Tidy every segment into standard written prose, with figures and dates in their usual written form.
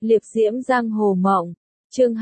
Liệp diễm giang hồ mộng. Chương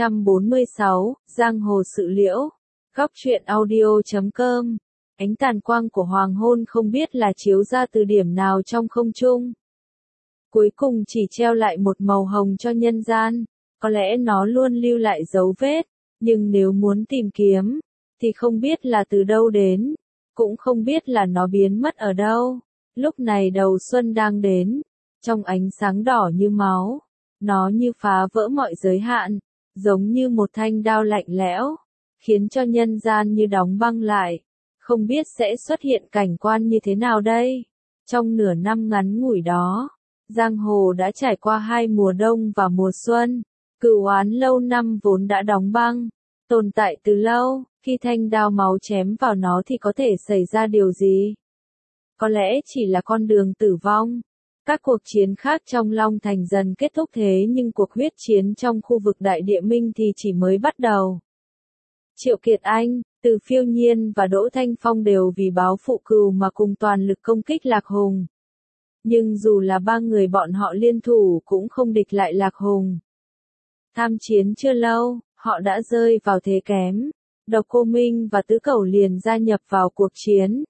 246, Giang hồ sự liễu. Góc truyện audio.com. Ánh tàn quang của hoàng hôn không biết là chiếu ra từ điểm nào trong không trung. Cuối cùng chỉ treo lại một màu hồng cho nhân gian. Có lẽ nó luôn lưu lại dấu vết, nhưng nếu muốn tìm kiếm, thì không biết là từ đâu đến, cũng không biết là nó biến mất ở đâu. Lúc này đầu xuân đang đến, trong ánh sáng đỏ như máu, nó như phá vỡ mọi giới hạn, giống như một thanh đao lạnh lẽo, khiến cho nhân gian như đóng băng lại. Không biết sẽ xuất hiện cảnh quan như thế nào đây? Trong nửa năm ngắn ngủi đó, giang hồ đã trải qua 2 mùa đông và mùa xuân. Cửu oán lâu năm vốn đã đóng băng, tồn tại từ lâu, khi thanh đao máu chém vào nó thì có thể xảy ra điều gì? Có lẽ chỉ là con đường tử vong. Các cuộc chiến khác trong Long Thành dần kết thúc, thế nhưng cuộc huyết chiến trong khu vực Đại Địa Minh thì chỉ mới bắt đầu. Triệu Kiệt Anh, Từ Phiêu Nhiên và Đỗ Thanh Phong đều vì báo phụ cừu mà cùng toàn lực công kích Lạc Hùng. Nhưng dù là 3 người bọn họ liên thủ cũng không địch lại Lạc Hùng. Tham chiến chưa lâu, họ đã rơi vào thế kém. Độc Cô Minh và Tứ Cẩu liền gia nhập vào cuộc chiến.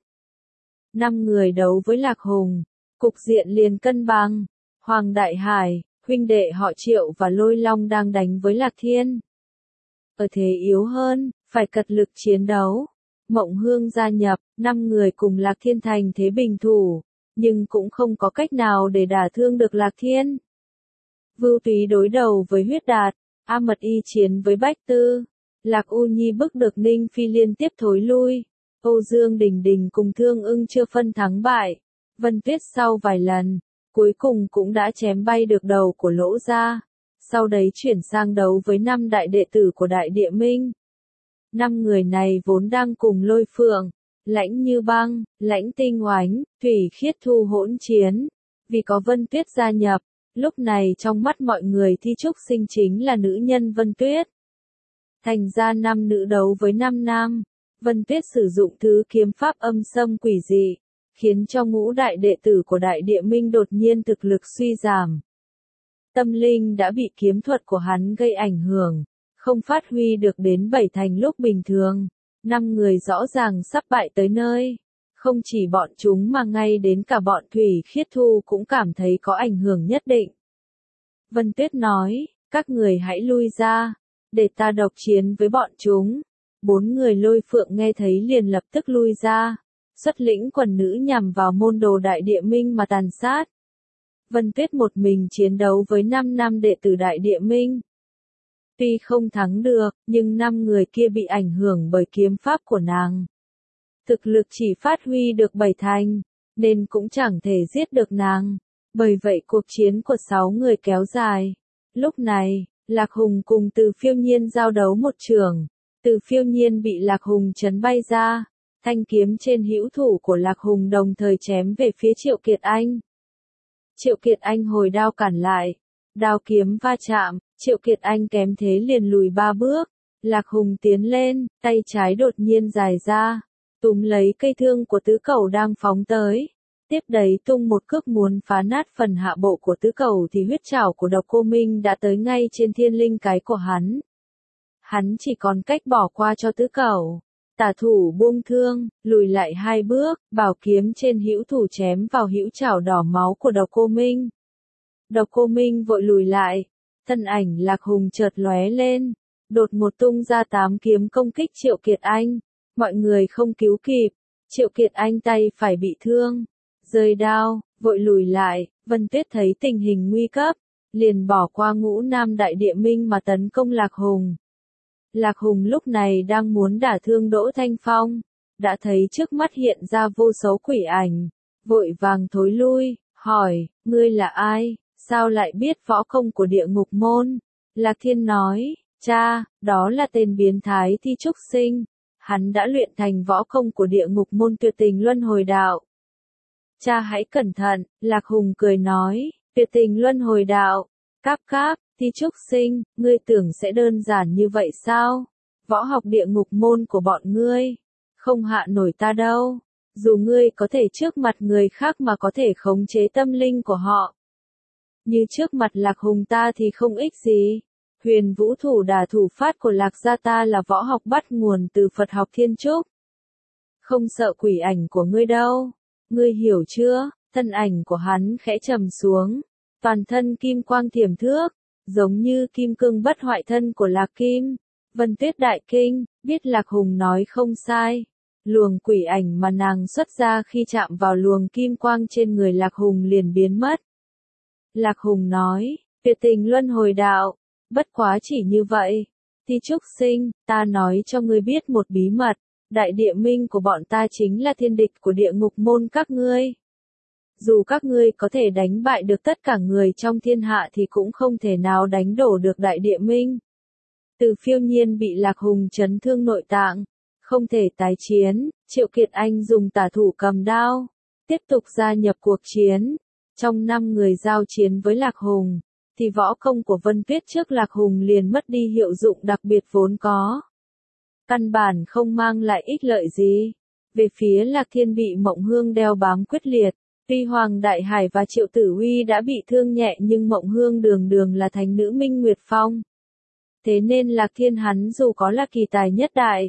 5 người đấu với Lạc Hùng, cục diện liền cân bằng. Hoàng Đại Hải, huynh đệ họ Triệu và Lôi Long đang đánh với Lạc Thiên. Ở thế yếu hơn, phải cật lực chiến đấu. Mộng Hương gia nhập, 5 người cùng Lạc Thiên thành thế bình thủ, nhưng cũng không có cách nào để đả thương được Lạc Thiên. Vưu Túy đối đầu với Huyết Đạt, A Mật Y chiến với Bách Tư, Lạc U Nhi bức được Ninh Phi liên tiếp thối lui, Âu Dương Đình Đình cùng Thương Ưng chưa phân thắng bại, Vân Tuyết sau vài lần, cuối cùng cũng đã chém bay được đầu của Lỗ Gia, sau đấy chuyển sang đấu với 5 đại đệ tử của Đại Địa Minh. 5 người này vốn đang cùng Lôi Phượng, Lãnh Như Băng, Lãnh Tinh Oánh, Thủy Khiết Thu hỗn chiến, vì có Vân Tuyết gia nhập. Lúc này trong mắt mọi người Thi Trúc Sinh chính là nữ nhân Vân Tuyết. Thành ra 5 nữ đấu với 5 nam, Vân Tuyết sử dụng thứ kiếm pháp âm xâm quỷ dị, khiến cho ngũ đại đệ tử của Đại Địa Minh đột nhiên thực lực suy giảm. Tâm linh đã bị kiếm thuật của hắn gây ảnh hưởng, không phát huy được đến 7 thành lúc bình thường. 5 người rõ ràng sắp bại tới nơi. Không chỉ bọn chúng mà ngay đến cả bọn Thủy Khiết Thu cũng cảm thấy có ảnh hưởng nhất định. Vân Tuyết nói, các người hãy lui ra, để ta độc chiến với bọn chúng. 4 người Lôi Phượng nghe thấy liền lập tức lui ra, xuất lĩnh quần nữ nhằm vào môn đồ Đại Địa Minh mà tàn sát. Vân Tuyết một mình chiến đấu với 5 nam đệ tử Đại Địa Minh. Tuy không thắng được, nhưng 5 người kia bị ảnh hưởng bởi kiếm pháp của nàng. Thực lực chỉ phát huy được 7 thành, nên cũng chẳng thể giết được nàng. Bởi vậy cuộc chiến của 6 người kéo dài. Lúc này, Lạc Hùng cùng Từ Phiêu Nhiên giao đấu một trường. Từ Phiêu Nhiên bị Lạc Hùng chấn bay ra. Thanh kiếm trên hữu thủ của Lạc Hùng đồng thời chém về phía Triệu Kiệt Anh. Triệu Kiệt Anh hồi đao cản lại. Đao kiếm va chạm, Triệu Kiệt Anh kém thế liền lùi 3 bước. Lạc Hùng tiến lên, tay trái đột nhiên dài ra, túm lấy cây thương của Tứ Cẩu đang phóng tới. Tiếp đấy tung một cước muốn phá nát phần hạ bộ của Tứ Cẩu thì huyết trảo của Độc Cô Minh đã tới ngay trên thiên linh cái của hắn. Hắn chỉ còn cách bỏ qua cho Tứ Cẩu. Tả thủ buông thương, lùi lại 2 bước, bảo kiếm trên hữu thủ chém vào hữu trảo đỏ máu của Độc Cô Minh. Độc Cô Minh vội lùi lại, thân ảnh Lạc Hùng chợt lóe lên, đột ngột tung ra 8 kiếm công kích Triệu Kiệt Anh. Mọi người không cứu kịp, Triệu Kiệt Anh tay phải bị thương, rơi đao, vội lùi lại. Vân Tuyết thấy tình hình nguy cấp, liền bỏ qua ngũ nam Đại Địa Minh mà tấn công Lạc Hùng. Lạc Hùng lúc này đang muốn đả thương Đỗ Thanh Phong, đã thấy trước mắt hiện ra vô số quỷ ảnh, vội vàng thối lui, hỏi, ngươi là ai, sao lại biết võ công của Địa Ngục Môn? Lạc Thiên nói, cha, đó là tên biến thái Thi Trúc Sinh, hắn đã luyện thành võ công của Địa Ngục Môn Tuyệt Tình Luân Hồi Đạo. Cha hãy cẩn thận, Lạc Hùng cười nói, Tuyệt Tình Luân Hồi Đạo, cáp cáp. Thi Trúc Sinh, ngươi tưởng sẽ đơn giản như vậy sao? Võ học Địa Ngục Môn của bọn ngươi không hạ nổi ta đâu. Dù ngươi có thể trước mặt người khác mà có thể khống chế tâm linh của họ, Như trước mặt Lạc Hùng ta thì không ích gì. Huyền vũ thủ đả thủ phát của Lạc gia ta là võ học bắt nguồn từ Phật học Thiên Trúc. Không sợ quỷ ảnh của ngươi đâu. Ngươi hiểu chưa? Thân ảnh của hắn khẽ trầm xuống. Toàn thân kim quang thiểm thước, giống như kim cương bất hoại thân của Lạc Kim. Vân Tuyết đại kinh, biết Lạc Hùng nói không sai. Luồng quỷ ảnh mà nàng xuất ra khi chạm vào luồng kim quang trên người Lạc Hùng liền biến mất. Lạc Hùng nói, tuyệt tình luân hồi đạo, bất quá chỉ như vậy. Ti Trúc Sinh, ta nói cho ngươi biết một bí mật, đại địa minh của bọn ta chính là thiên địch của địa ngục môn các ngươi. Dù các ngươi có thể đánh bại được tất cả người trong thiên hạ thì cũng không thể nào đánh đổ được đại địa minh. Từ Phiêu Nhiên bị Lạc Hùng chấn thương nội tạng, không thể tái chiến, Triệu Kiệt Anh dùng tả thủ cầm đao, tiếp tục gia nhập cuộc chiến. Trong 5 người giao chiến với Lạc Hùng, thì võ công của Vân Tuyết trước Lạc Hùng liền mất đi hiệu dụng đặc biệt vốn có. Căn bản không mang lại ích lợi gì. Về phía Lạc Thiên bị Mộng Hương đeo bám quyết liệt, tuy Hoàng Đại Hải và Triệu Tử Huy đã bị thương nhẹ nhưng Mộng Hương đường đường là thánh nữ Minh Nguyệt Phong. Thế nên Lạc Thiên hắn dù có là kỳ tài nhất đại,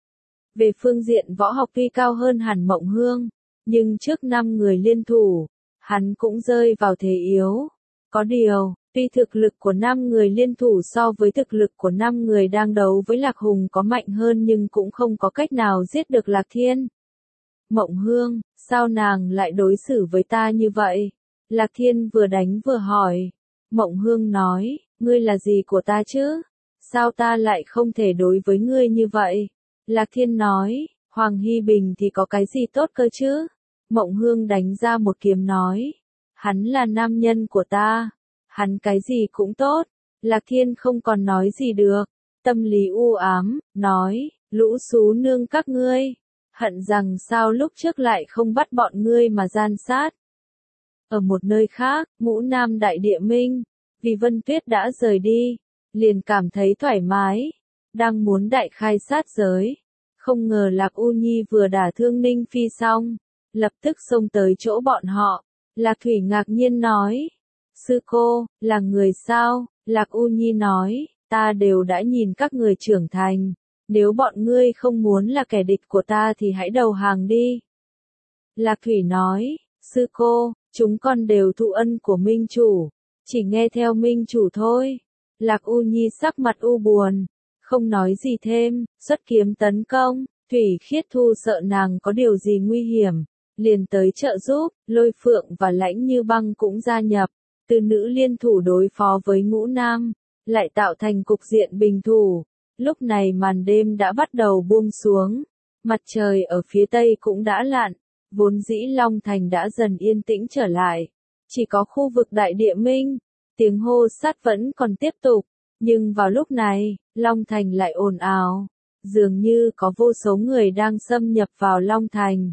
về phương diện võ học tuy cao hơn hẳn Mộng Hương, nhưng trước 5 người liên thủ, hắn cũng rơi vào thế yếu. Có điều, tuy thực lực của 5 người liên thủ so với thực lực của 5 người đang đấu với Lạc Hùng có mạnh hơn nhưng cũng không có cách nào giết được Lạc Thiên. Mộng Hương, sao nàng lại đối xử với ta như vậy? Lạc Thiên vừa đánh vừa hỏi. Mộng Hương nói, ngươi là gì của ta chứ? Sao ta lại không thể đối với ngươi như vậy? Lạc Thiên nói, Hoàng Hy Bình thì có cái gì tốt cơ chứ? Mộng Hương đánh ra một kiếm nói, hắn là nam nhân của ta, hắn cái gì cũng tốt. Lạc Thiên không còn nói gì được, tâm lý u ám, nói, lũ xú nương các ngươi, hận rằng sao lúc trước lại không bắt bọn ngươi mà gian sát. Ở một nơi khác, Ngũ Nam Đại Địa Minh, vì Vân Tuyết đã rời đi, liền cảm thấy thoải mái, đang muốn đại khai sát giới. Không ngờ Lạc U Nhi vừa đả thương Ninh Phi xong, lập tức xông tới chỗ bọn họ. Lạc Thủy ngạc nhiên nói, sư cô, là người sao? Lạc U Nhi nói, ta đều đã nhìn các người trưởng thành, nếu bọn ngươi không muốn là kẻ địch của ta thì hãy đầu hàng đi. Lạc Thủy nói, sư cô, chúng con đều thụ ân của Minh Chủ, chỉ nghe theo Minh Chủ thôi. Lạc U Nhi sắc mặt u buồn, không nói gì thêm, xuất kiếm tấn công. Thủy Khiết Thu sợ nàng có điều gì nguy hiểm, liền tới trợ giúp. Lôi Phượng và Lãnh Như Băng cũng gia nhập, từ nữ liên thủ đối phó với Ngũ Nam, lại tạo thành cục diện bình thủ. Lúc này màn đêm đã bắt đầu buông xuống, mặt trời ở phía tây cũng đã lặn, vốn dĩ Long Thành đã dần yên tĩnh trở lại, chỉ có khu vực Đại Địa Minh, tiếng hô sát vẫn còn tiếp tục, nhưng vào lúc này, Long Thành lại ồn ào, dường như có vô số người đang xâm nhập vào Long Thành.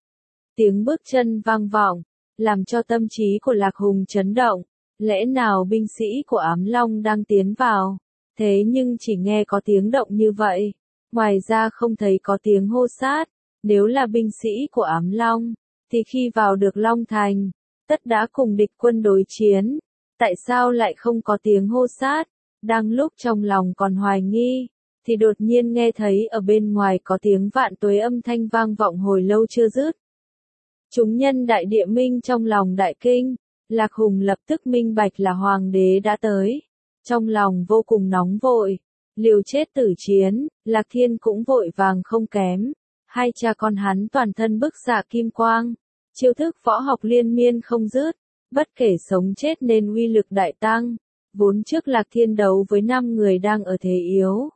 Tiếng bước chân vang vọng, làm cho tâm trí của Lạc Hùng chấn động, lẽ nào binh sĩ của Ám Long đang tiến vào? Thế nhưng chỉ nghe có tiếng động như vậy, ngoài ra không thấy có tiếng hô sát. Nếu là binh sĩ của Ám Long, thì khi vào được Long Thành, tất đã cùng địch quân đối chiến. Tại sao lại không có tiếng hô sát? Đang lúc trong lòng còn hoài nghi, thì đột nhiên nghe thấy ở bên ngoài có tiếng vạn tuế âm thanh vang vọng hồi lâu chưa dứt. Chúng nhân Đại Địa Minh trong lòng đại kinh, Lạc Hùng lập tức minh bạch là Hoàng đế đã tới. Trong lòng vô cùng nóng vội, liều chết tử chiến. Lạc Thiên cũng vội vàng không kém. Hai cha con hắn toàn thân bức xạ kim quang, chiêu thức võ học liên miên không dứt, bất kể sống chết nên uy lực đại tăng. Vốn trước Lạc Thiên đấu với 5 người đang ở thế yếu,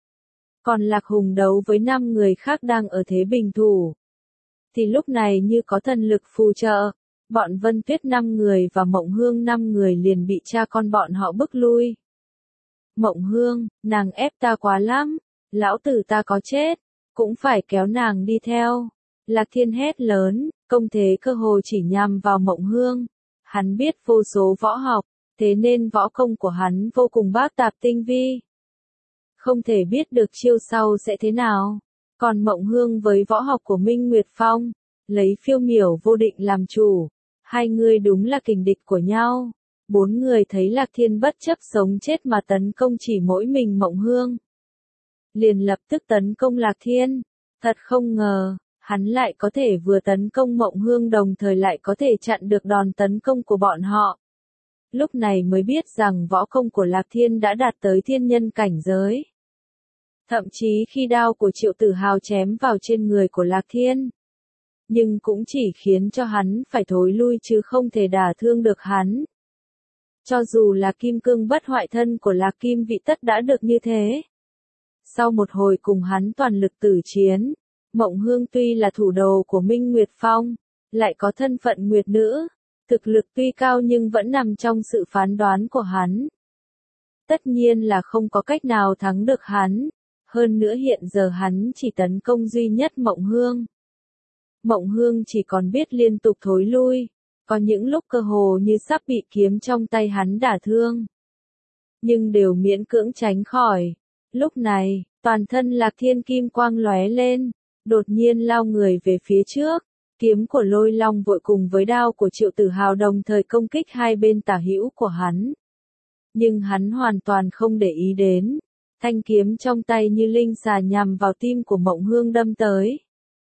còn Lạc Hùng đấu với 5 người khác đang ở thế bình thủ, thì lúc này như có thần lực phù trợ, bọn Vân Tuyết 5 người và Mộng Hương 5 người liền bị cha con bọn họ bức lui. Mộng Hương, nàng ép ta quá lắm, lão tử ta có chết, cũng phải kéo nàng đi theo. Lạc Thiên hét lớn, công thế cơ hồ chỉ nhằm vào Mộng Hương. Hắn biết vô số võ học, thế nên võ công của hắn vô cùng bác tạp tinh vi. Không thể biết được chiêu sau sẽ thế nào. Còn Mộng Hương với võ học của Minh Nguyệt Phong, lấy phiêu miểu vô định làm chủ. Hai người đúng là kình địch của nhau. Bốn người thấy Lạc Thiên bất chấp sống chết mà tấn công chỉ mỗi mình Mộng Hương. Liền lập tức tấn công Lạc Thiên. Thật không ngờ, hắn lại có thể vừa tấn công Mộng Hương đồng thời lại có thể chặn được đòn tấn công của bọn họ. Lúc này mới biết rằng võ công của Lạc Thiên đã đạt tới thiên nhân cảnh giới. Thậm chí khi đao của Triệu Tử Hào chém vào trên người của Lạc Thiên, nhưng cũng chỉ khiến cho hắn phải thối lui chứ không thể đả thương được hắn. Cho dù là kim cương bất hoại thân của Lạc Kim Vị Tất đã được như thế. Sau một hồi cùng hắn toàn lực tử chiến, Mộng Hương tuy là thủ đồ của Minh Nguyệt Phong, lại có thân phận Nguyệt Nữ, thực lực tuy cao nhưng vẫn nằm trong sự phán đoán của hắn. Tất nhiên là không có cách nào thắng được hắn, hơn nữa hiện giờ hắn chỉ tấn công duy nhất Mộng Hương. Mộng Hương chỉ còn biết liên tục thối lui, có những lúc cơ hồ như sắp bị kiếm trong tay hắn đả thương. Nhưng đều miễn cưỡng tránh khỏi. Lúc này, toàn thân Lạc Thiên kim quang lóe lên, đột nhiên lao người về phía trước. Kiếm của Lôi Long vội cùng với đao của Triệu Tử Hào đồng thời công kích hai bên tả hữu của hắn. Nhưng hắn hoàn toàn không để ý đến. Thanh kiếm trong tay như linh xà nhằm vào tim của Mộng Hương đâm tới.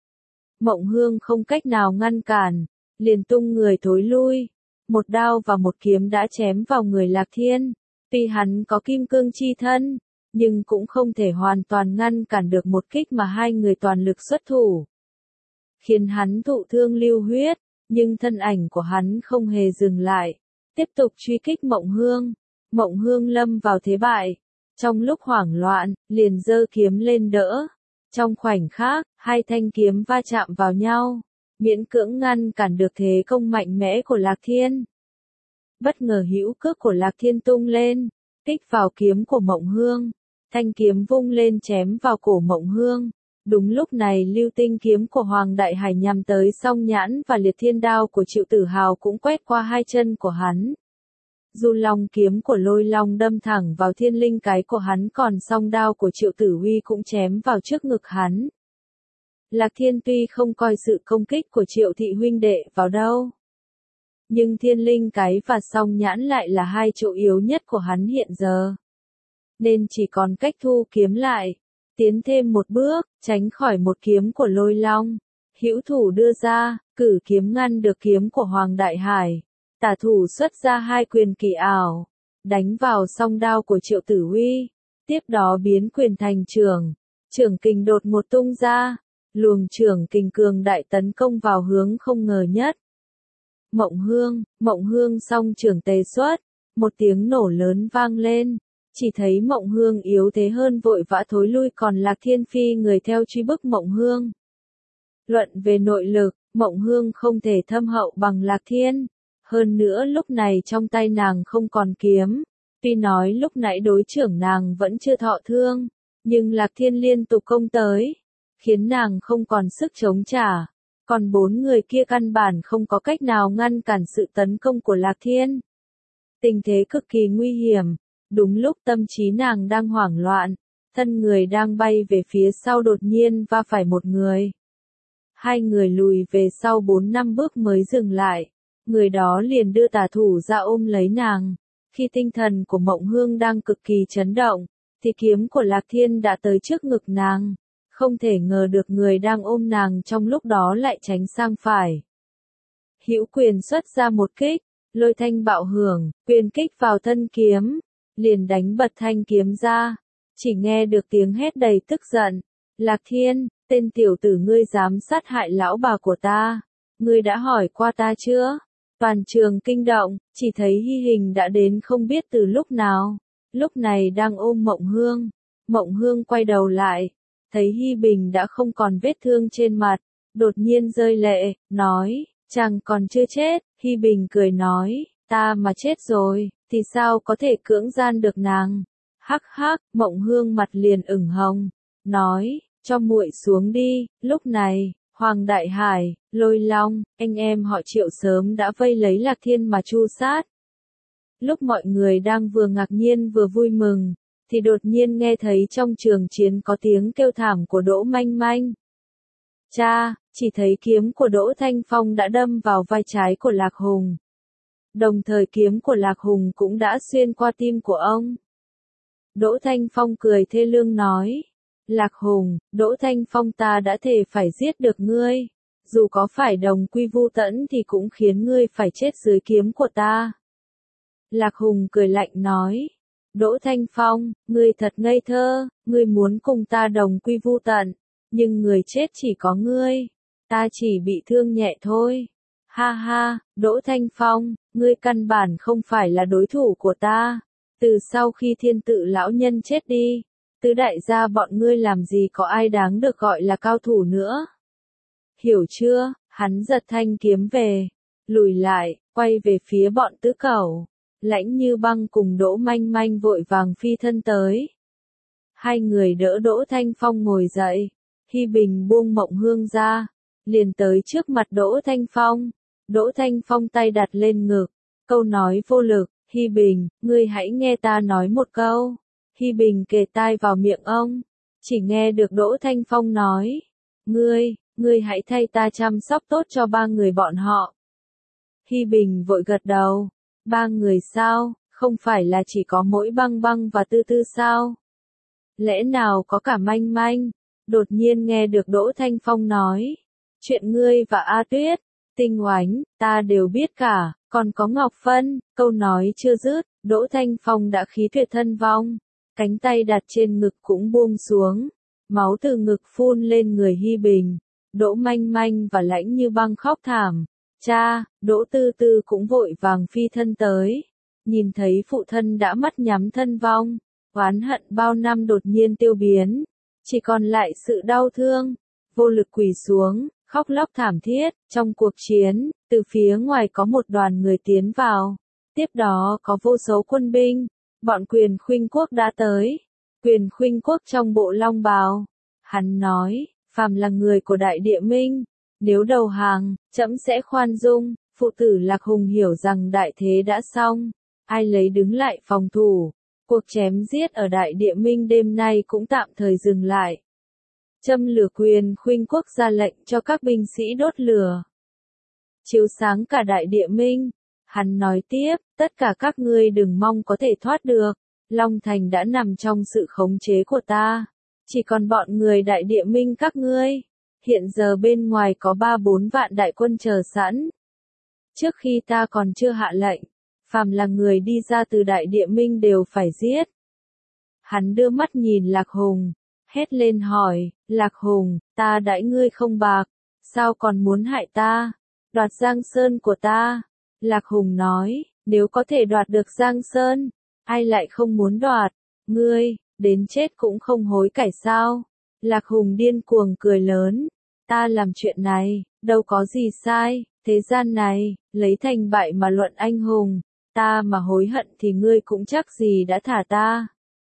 Mộng Hương không cách nào ngăn cản, liền tung người thối lui. Một đao và một kiếm đã chém vào người Lạc Thiên. Tuy hắn có kim cương chi thân, nhưng cũng không thể hoàn toàn ngăn cản được một kích mà hai người toàn lực xuất thủ. Khiến hắn thụ thương lưu huyết, nhưng thân ảnh của hắn không hề dừng lại, tiếp tục truy kích Mộng Hương. Mộng Hương lâm vào thế bại. Trong lúc hoảng loạn, liền giơ kiếm lên đỡ. Trong khoảnh khắc, hai thanh kiếm va chạm vào nhau, miễn cưỡng ngăn cản được thế công mạnh mẽ của Lạc Thiên. Bất ngờ hữu cước của Lạc Thiên tung lên, kích vào kiếm của Mộng Hương. Thanh kiếm vung lên chém vào cổ Mộng Hương. Đúng lúc này lưu tinh kiếm của Hoàng Đại Hải nhằm tới song nhãn và liệt thiên đao của Triệu Tử Hào cũng quét qua hai chân của hắn. Dù long kiếm của Lôi Long đâm thẳng vào thiên linh cái của hắn còn song đao của Triệu Tử Huy cũng chém vào trước ngực hắn. Lạc Thiên tuy không coi sự công kích của Triệu thị huynh đệ vào đâu. Nhưng thiên linh cái và song nhãn lại là hai chỗ yếu nhất của hắn hiện giờ. Nên chỉ còn cách thu kiếm lại, tiến thêm một bước, tránh khỏi một kiếm của Lôi Long. Hữu thủ đưa ra, cử kiếm ngăn được kiếm của Hoàng Đại Hải. Tả thủ xuất ra hai quyền kỳ ảo, đánh vào song đao của Triệu Tử Huy. Tiếp đó biến quyền thành trưởng kình đột một tung ra. Luồng trưởng kình cường đại tấn công vào hướng không ngờ nhất. Mộng Hương song trưởng tề xuất, một tiếng nổ lớn vang lên. Chỉ thấy Mộng Hương yếu thế hơn vội vã thối lui còn Lạc Thiên phi người theo truy bức Mộng Hương. Luận về nội lực, Mộng Hương không thể thâm hậu bằng Lạc Thiên. Hơn nữa lúc này trong tay nàng không còn kiếm. Tuy nói lúc nãy đối trưởng nàng vẫn chưa thọ thương, nhưng Lạc Thiên liên tục công tới, khiến nàng không còn sức chống trả. Còn bốn người kia căn bản không có cách nào ngăn cản sự tấn công của Lạc Thiên. Tình thế cực kỳ nguy hiểm. Đúng lúc tâm trí nàng đang hoảng loạn, thân người đang bay về phía sau đột nhiên va phải một người. Hai người lùi về sau 4-5 bước mới dừng lại. Người đó liền đưa tả thủ ra ôm lấy nàng. Khi tinh thần của Mộng Hương đang cực kỳ chấn động, thì kiếm của Lạc Thiên đã tới trước ngực nàng. Không thể ngờ được người đang ôm nàng trong lúc đó lại tránh sang phải. Hữu quyền xuất ra một kích, lôi thanh bạo hưởng, quyền kích vào thân kiếm, liền đánh bật thanh kiếm ra. Chỉ nghe được tiếng hét đầy tức giận. Lạc Thiên, tên tiểu tử ngươi dám sát hại lão bà của ta. Ngươi đã hỏi qua ta chưa? Toàn trường kinh động, chỉ thấy Hy Hình đã đến không biết từ lúc nào. Lúc này đang ôm Mộng Hương. Mộng Hương quay đầu lại, thấy Hy Bình đã không còn vết thương trên mặt. Đột nhiên rơi lệ, nói, chàng còn chưa chết. Hy Bình cười nói, ta mà chết rồi, thì sao có thể cưỡng gian được nàng. Hắc hắc, Mộng Hương mặt liền ửng hồng, nói, cho muội xuống đi. Lúc này, Hoàng Đại Hải, Lôi Long, anh em họ Triệu sớm đã vây lấy Lạc Thiên mà tru sát. Lúc mọi người đang vừa ngạc nhiên vừa vui mừng, thì đột nhiên nghe thấy trong trường chiến có tiếng kêu thảm của Đỗ Manh Manh. Cha, chỉ thấy kiếm của Đỗ Thanh Phong đã đâm vào vai trái của Lạc Hùng. Đồng thời kiếm của Lạc Hùng cũng đã xuyên qua tim của ông. Đỗ Thanh Phong cười thê lương nói. Lạc Hùng, Đỗ Thanh Phong, ta đã thề phải giết được ngươi. Dù có phải đồng quy vu tẫn thì cũng khiến ngươi phải chết dưới kiếm của ta. Lạc Hùng cười lạnh nói. Đỗ Thanh Phong, ngươi thật ngây thơ, ngươi muốn cùng ta đồng quy vu tận, nhưng người chết chỉ có ngươi. Ta chỉ bị thương nhẹ thôi. Ha ha, Đỗ Thanh Phong, ngươi căn bản không phải là đối thủ của ta. Từ sau khi Thiên Tự lão nhân chết đi, tứ đại gia bọn ngươi làm gì có ai đáng được gọi là cao thủ nữa. Hiểu chưa? Hắn giật thanh kiếm về, lùi lại, quay về phía bọn Tứ Cẩu. Lãnh Như Băng cùng Đỗ Manh Manh vội vàng phi thân tới. Hai người đỡ Đỗ Thanh Phong ngồi dậy. Hi Bình buông Mộng Hương ra, liền tới trước mặt Đỗ Thanh Phong. Đỗ Thanh Phong tay đặt lên ngực, câu nói vô lực. Hi Bình, ngươi hãy nghe ta nói một câu. Hi Bình kề tai vào miệng ông, chỉ nghe được Đỗ Thanh Phong nói. Ngươi hãy thay ta chăm sóc tốt cho ba người bọn họ. Hi Bình vội gật đầu. Ba người sao, không phải là chỉ có mỗi Băng Băng và Tư Tư sao? Lẽ nào có cả Manh Manh? Đột nhiên nghe được Đỗ Thanh Phong nói. Chuyện ngươi và A Tuyết, Tinh Oánh, ta đều biết cả, còn có Ngọc Phân. Câu nói chưa dứt, Đỗ Thanh Phong đã khí tuyệt thân vong. Cánh tay đặt trên ngực cũng buông xuống. Máu từ ngực phun lên người Hi Bình. Đỗ Manh Manh và Lãnh Như Băng khóc thảm. Cha, Đỗ Tư Tư cũng vội vàng phi thân tới. Nhìn thấy phụ thân đã mắt nhắm thân vong. Oán hận bao năm đột nhiên tiêu biến. Chỉ còn lại sự đau thương. Vô lực quỳ xuống, khóc lóc thảm thiết. Trong cuộc chiến, từ phía ngoài có một đoàn người tiến vào. Tiếp đó có vô số quân binh. Bọn Quyền Khuynh Quốc đã tới. Quyền Khuynh Quốc trong bộ long bào. Hắn nói, phàm là người của Đại Địa Minh, nếu đầu hàng, trẫm sẽ khoan dung. Phụ tử Lạc Hùng hiểu rằng đại thế đã xong. Ai lấy đứng lại phòng thủ. Cuộc chém giết ở Đại Địa Minh đêm nay cũng tạm thời dừng lại. Châm lửa. Quyền Khuynh Quốc ra lệnh cho các binh sĩ đốt lửa, chiếu sáng cả Đại Địa Minh. Hắn nói tiếp, tất cả các ngươi đừng mong có thể thoát được. Long Thành đã nằm trong sự khống chế của ta. Chỉ còn bọn người Đại Địa Minh các ngươi. Hiện giờ bên ngoài có 3-4 vạn đại quân chờ sẵn. Trước khi ta còn chưa hạ lệnh, phàm là người đi ra từ Đại Địa Minh đều phải giết. Hắn đưa mắt nhìn Lạc Hùng, hét lên hỏi, Lạc Hùng, ta đãi ngươi không bạc, sao còn muốn hại ta, đoạt Giang Sơn của ta? Lạc Hùng nói, nếu có thể đoạt được Giang Sơn, ai lại không muốn đoạt, ngươi, đến chết cũng không hối cải sao? Lạc Hùng điên cuồng cười lớn, ta làm chuyện này, đâu có gì sai, thế gian này, lấy thành bại mà luận anh hùng, ta mà hối hận thì ngươi cũng chắc gì đã thả ta.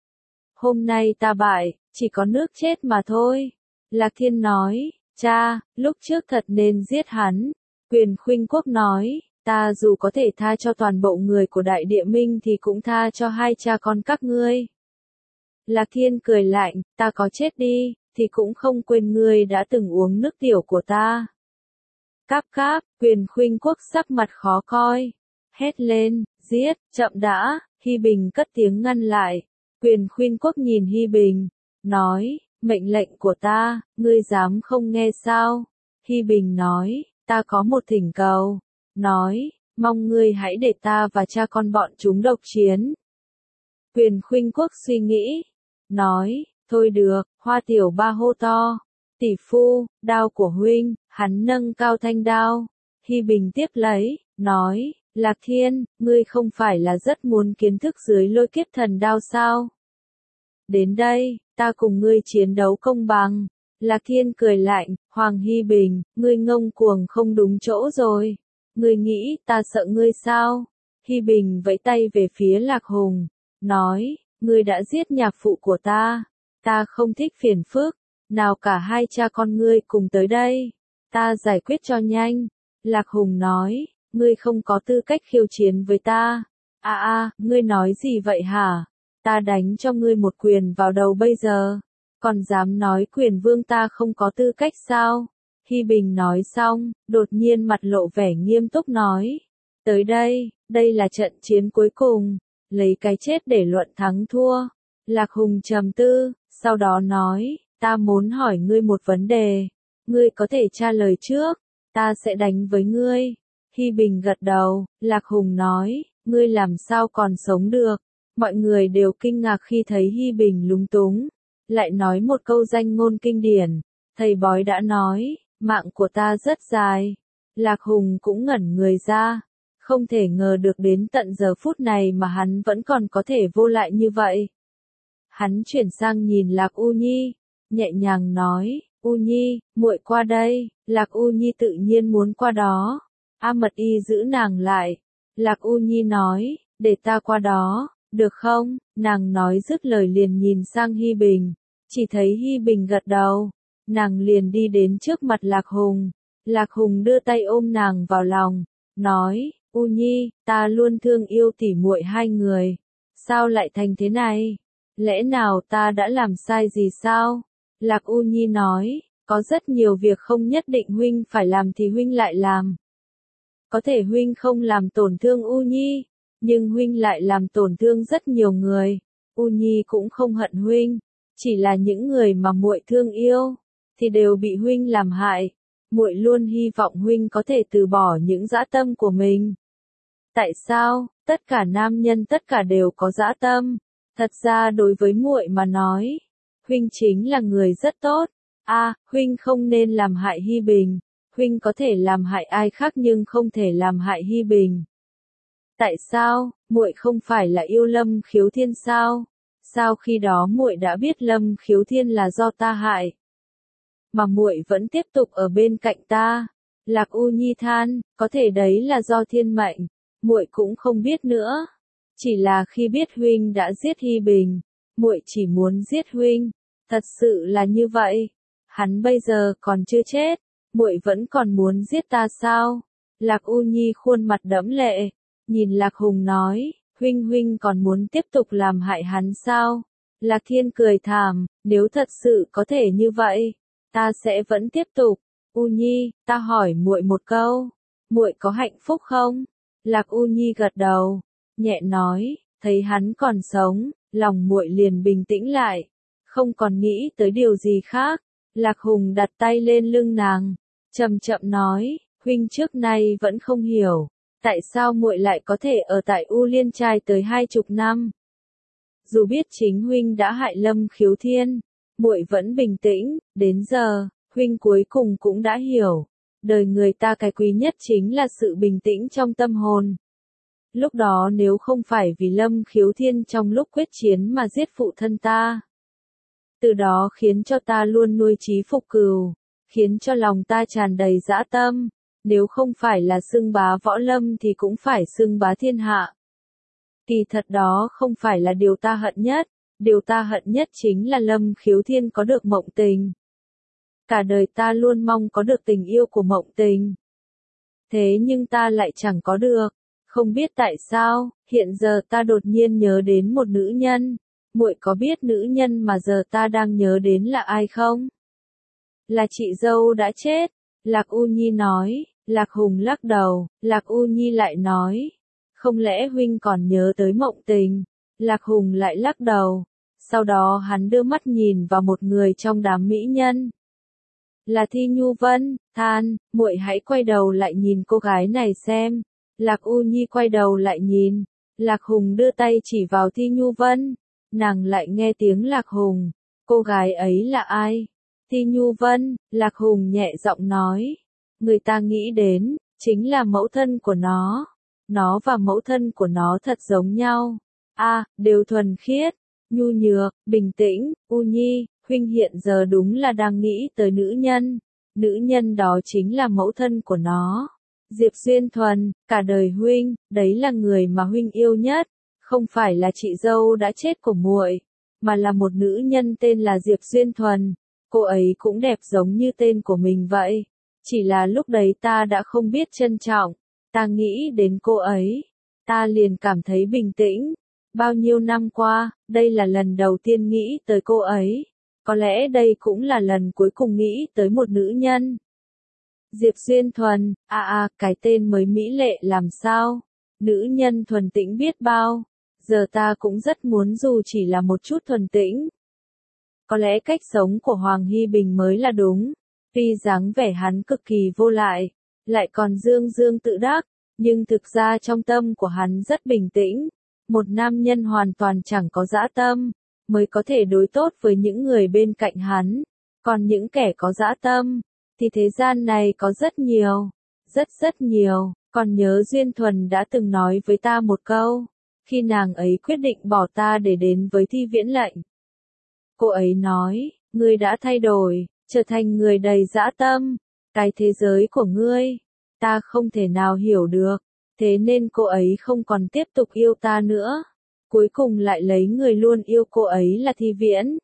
Hôm nay ta bại, chỉ có nước chết mà thôi. Lạc Thiên nói, cha, lúc trước thật nên giết hắn. Quyền Khuynh Quốc nói, ta dù có thể tha cho toàn bộ người của Đại Địa Minh thì cũng tha cho hai cha con các ngươi. Lạc Thiên cười lạnh, ta có chết đi, thì cũng không quên ngươi đã từng uống nước tiểu của ta. Cáp cáp, Quyền Khuynh Quốc sắc mặt khó coi. Hét lên, giết, chậm đã, Hi Bình cất tiếng ngăn lại. Quyền Khuynh Quốc nhìn Hi Bình, nói, mệnh lệnh của ta, ngươi dám không nghe sao? Hi Bình nói, ta có một thỉnh cầu. Nói, mong ngươi hãy để ta và cha con bọn chúng độc chiến. Quyền Khuynh Quốc suy nghĩ, nói, thôi được, Hoa Tiểu Ba hô to. Tỷ phu, đao của huynh, hắn nâng cao thanh đao. Hi Bình tiếp lấy, nói, Lạc Thiên, ngươi không phải là rất muốn kiến thức dưới lôi kiếp thần đao sao? Đến đây, ta cùng ngươi chiến đấu công bằng. Lạc Thiên cười lạnh, Hoàng Hi Bình, ngươi ngông cuồng không đúng chỗ rồi. Ngươi nghĩ ta sợ ngươi sao? Hi Bình vẫy tay về phía Lạc Hùng, nói, ngươi đã giết nhạc phụ của ta không thích phiền phức, nào cả hai cha con ngươi cùng tới đây, ta giải quyết cho nhanh. Lạc Hùng nói, ngươi không có tư cách khiêu chiến với ta. Ngươi nói gì vậy hả? Ta đánh cho ngươi một quyền vào đầu bây giờ, còn dám nói Quyền Vương ta không có tư cách sao? Hi Bình nói xong, đột nhiên mặt lộ vẻ nghiêm túc nói, Tới đây, đây là trận chiến cuối cùng, lấy cái chết để luận thắng thua. Lạc Hùng trầm tư, sau đó nói, ta muốn hỏi ngươi một vấn đề, ngươi có thể trả lời trước, ta sẽ đánh với ngươi. Hi Bình gật đầu, Lạc Hùng nói, ngươi làm sao còn sống được. Mọi người đều kinh ngạc khi thấy Hi Bình lúng túng, lại nói một câu danh ngôn kinh điển, thầy bói đã nói, mạng của ta rất dài. Lạc Hùng cũng ngẩn người ra, không thể ngờ được đến tận giờ phút này mà hắn vẫn còn có thể vô lại như vậy. Hắn chuyển sang nhìn Lạc U Nhi, nhẹ nhàng nói, U Nhi, muội qua đây. Lạc U Nhi tự nhiên muốn qua đó. A Mật Y giữ nàng lại. Lạc U Nhi nói, để ta qua đó, được không? Nàng nói dứt lời liền nhìn sang Hi Bình, chỉ thấy Hi Bình gật đầu, nàng liền đi đến trước mặt Lạc Hùng. Lạc Hùng đưa tay ôm nàng vào lòng, nói, U Nhi, ta luôn thương yêu tỉ muội hai người, sao lại thành thế này? Lẽ nào ta đã làm sai gì sao? Lạc U Nhi nói, có rất nhiều việc không nhất định huynh phải làm thì huynh lại làm. Có thể huynh không làm tổn thương U Nhi, nhưng huynh lại làm tổn thương rất nhiều người. U Nhi cũng không hận huynh, chỉ là những người mà muội thương yêu thì đều bị huynh làm hại. Muội luôn hy vọng huynh có thể từ bỏ những dã tâm của mình. Tại sao? Tất cả nam nhân tất cả đều có dã tâm. Thật ra đối với muội mà nói, huynh chính là người rất tốt. Huynh không nên làm hại Hi Bình. Huynh có thể làm hại ai khác nhưng không thể làm hại Hi Bình. Tại sao? Muội không phải là yêu Lâm Khiếu Thiên sao? Sao khi đó muội đã biết Lâm Khiếu Thiên là do ta hại, mà muội vẫn tiếp tục ở bên cạnh ta? Lạc U Nhi than, có thể đấy là do thiên mệnh, muội cũng không biết nữa. Chỉ là khi biết huynh đã giết Hi Bình, muội chỉ muốn giết huynh. Thật sự là như vậy. Hắn bây giờ còn chưa chết, muội vẫn còn muốn giết ta sao? Lạc U Nhi khuôn mặt đẫm lệ, nhìn Lạc Hùng nói, huynh còn muốn tiếp tục làm hại hắn sao? Lạc Thiên cười thảm, nếu thật sự có thể như vậy, ta sẽ vẫn tiếp tục. U Nhi, ta hỏi muội một câu, muội có hạnh phúc không? Lạc U Nhi gật đầu, nhẹ nói, thấy hắn còn sống, lòng muội liền bình tĩnh lại, không còn nghĩ tới điều gì khác. Lạc Hùng đặt tay lên lưng nàng, chậm chậm nói, huynh trước nay vẫn không hiểu, tại sao muội lại có thể ở tại U Liên Trai tới 20 năm. Dù biết chính huynh đã hại Lâm Khiếu Thiên, muội vẫn bình tĩnh, đến giờ, huynh cuối cùng cũng đã hiểu, đời người ta cái quý nhất chính là sự bình tĩnh trong tâm hồn. Lúc đó nếu không phải vì Lâm Khiếu Thiên trong lúc quyết chiến mà giết phụ thân ta, từ đó khiến cho ta luôn nuôi chí phục cừu, khiến cho lòng ta tràn đầy dã tâm, nếu không phải là xưng bá võ lâm thì cũng phải xưng bá thiên hạ. Kỳ thật đó không phải là điều ta hận nhất, điều ta hận nhất chính là Lâm Khiếu Thiên có được Mộng Tình. Cả đời ta luôn mong có được tình yêu của Mộng Tình. Thế nhưng ta lại chẳng có được, không biết tại sao, hiện giờ ta đột nhiên nhớ đến một nữ nhân. Muội có biết nữ nhân mà giờ ta đang nhớ đến là ai không? Là chị dâu đã chết. Lạc U Nhi nói. Lạc Hùng lắc đầu. Lạc U Nhi lại nói, không lẽ huynh còn nhớ tới Mộng Tình? Lạc Hùng lại lắc đầu. Sau đó hắn đưa mắt nhìn vào một người trong đám mỹ nhân. Là Thi Nhu Vân, than, muội hãy quay đầu lại nhìn cô gái này xem. Lạc U Nhi quay đầu lại nhìn. Lạc Hùng đưa tay chỉ vào Thi Nhu Vân. Nàng lại nghe tiếng Lạc Hùng. Cô gái ấy là ai? Thi Nhu Vân, Lạc Hùng nhẹ giọng nói. Người ta nghĩ đến, chính là mẫu thân của nó. Nó và mẫu thân của nó thật giống nhau. Đều thuần khiết, nhu nhược, bình tĩnh. U Nhi, huynh hiện giờ đúng là đang nghĩ tới nữ nhân. Nữ nhân đó chính là mẫu thân của nó. Diệp Duyên Thuần, cả đời huynh, đấy là người mà huynh yêu nhất. Không phải là chị dâu đã chết của muội, mà là một nữ nhân tên là Diệp Duyên Thuần. Cô ấy cũng đẹp giống như tên của mình vậy. Chỉ là lúc đấy ta đã không biết trân trọng. Ta nghĩ đến cô ấy, ta liền cảm thấy bình tĩnh. Bao nhiêu năm qua, đây là lần đầu tiên nghĩ tới cô ấy. Có lẽ đây cũng là lần cuối cùng nghĩ tới một nữ nhân. Diệp Duyên Thuần, cái tên mới mỹ lệ làm sao? Nữ nhân thuần tĩnh biết bao. Giờ ta cũng rất muốn dù chỉ là một chút thuần tĩnh. Có lẽ cách sống của Hoàng Hy Bình mới là đúng. Tuy dáng vẻ hắn cực kỳ vô lại còn dương dương tự đắc, nhưng thực ra trong tâm của hắn rất bình tĩnh. Một nam nhân hoàn toàn chẳng có dã tâm, mới có thể đối tốt với những người bên cạnh hắn. Còn những kẻ có dã tâm, thì thế gian này có rất nhiều, rất nhiều. Còn nhớ Duyên Thuần đã từng nói với ta một câu, khi nàng ấy quyết định bỏ ta để đến với Thi Viễn Lệnh. Cô ấy nói, ngươi đã thay đổi, trở thành người đầy dã tâm, cái thế giới của ngươi, ta không thể nào hiểu được, thế nên cô ấy không còn tiếp tục yêu ta nữa. Cuối cùng lại lấy người luôn yêu cô ấy là Thi Viễn.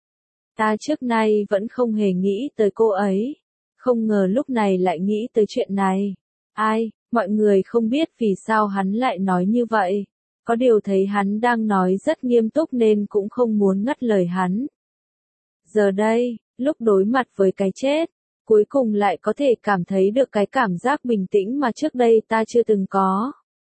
Ta trước nay vẫn không hề nghĩ tới cô ấy, không ngờ lúc này lại nghĩ tới chuyện này. Mọi người không biết vì sao hắn lại nói như vậy. Có điều thấy hắn đang nói rất nghiêm túc nên cũng không muốn ngắt lời hắn. Giờ đây, lúc đối mặt với cái chết, cuối cùng lại có thể cảm thấy được cái cảm giác bình tĩnh mà trước đây ta chưa từng có.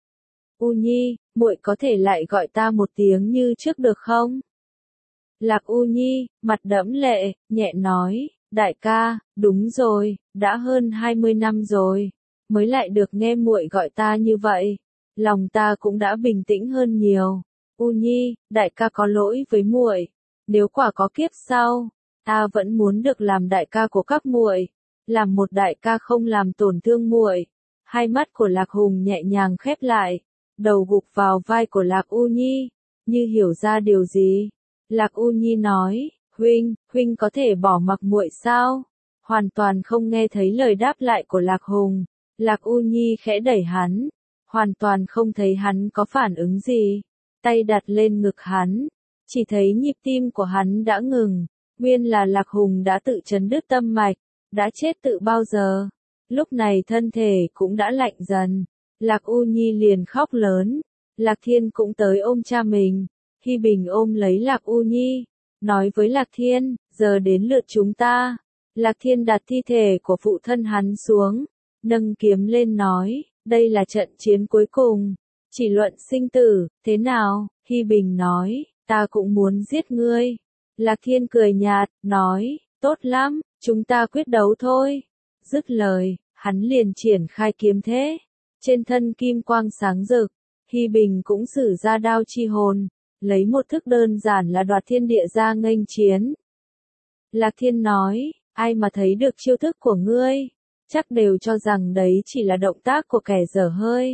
U Nhi, muội có thể lại gọi ta một tiếng như trước được không? Lạc U Nhi, mặt đẫm lệ, nhẹ nói, đại ca, đúng rồi, đã hơn 20 năm rồi, mới lại được nghe muội gọi ta như vậy. Lòng ta cũng đã bình tĩnh hơn nhiều. U Nhi, đại ca có lỗi với muội. Nếu quả có kiếp sau, ta vẫn muốn được làm đại ca của các muội, làm một đại ca không làm tổn thương muội. Hai mắt của Lạc Hùng nhẹ nhàng khép lại, đầu gục vào vai của Lạc U Nhi, như hiểu ra điều gì. Lạc U Nhi nói, huynh có thể bỏ mặc muội sao? Hoàn toàn không nghe thấy lời đáp lại của Lạc Hùng. Lạc U Nhi khẽ đẩy hắn, hoàn toàn không thấy hắn có phản ứng gì. Tay đặt lên ngực hắn, chỉ thấy nhịp tim của hắn đã ngừng. Nguyên là Lạc Hùng đã tự chấn đứt tâm mạch, đã chết tự bao giờ. Lúc này thân thể cũng đã lạnh dần. Lạc U Nhi liền khóc lớn. Lạc Thiên cũng tới ôm cha mình. Hy Bình ôm lấy Lạc U Nhi, nói với Lạc Thiên, giờ đến lượt chúng ta. Lạc Thiên đặt thi thể của phụ thân hắn xuống, nâng kiếm lên nói, đây là trận chiến cuối cùng, chỉ luận sinh tử, thế nào? Hy Bình nói, ta cũng muốn giết ngươi. Lạc Thiên cười nhạt, nói, tốt lắm, chúng ta quyết đấu thôi. Dứt lời, hắn liền triển khai kiếm thế. Trên thân kim quang sáng rực, Hy Bình cũng sử ra đao chi hồn, lấy một thức đơn giản là đoạt thiên địa ra nghênh chiến. Lạc Thiên nói, ai mà thấy được chiêu thức của ngươi, chắc đều cho rằng đấy chỉ là động tác của kẻ dở hơi.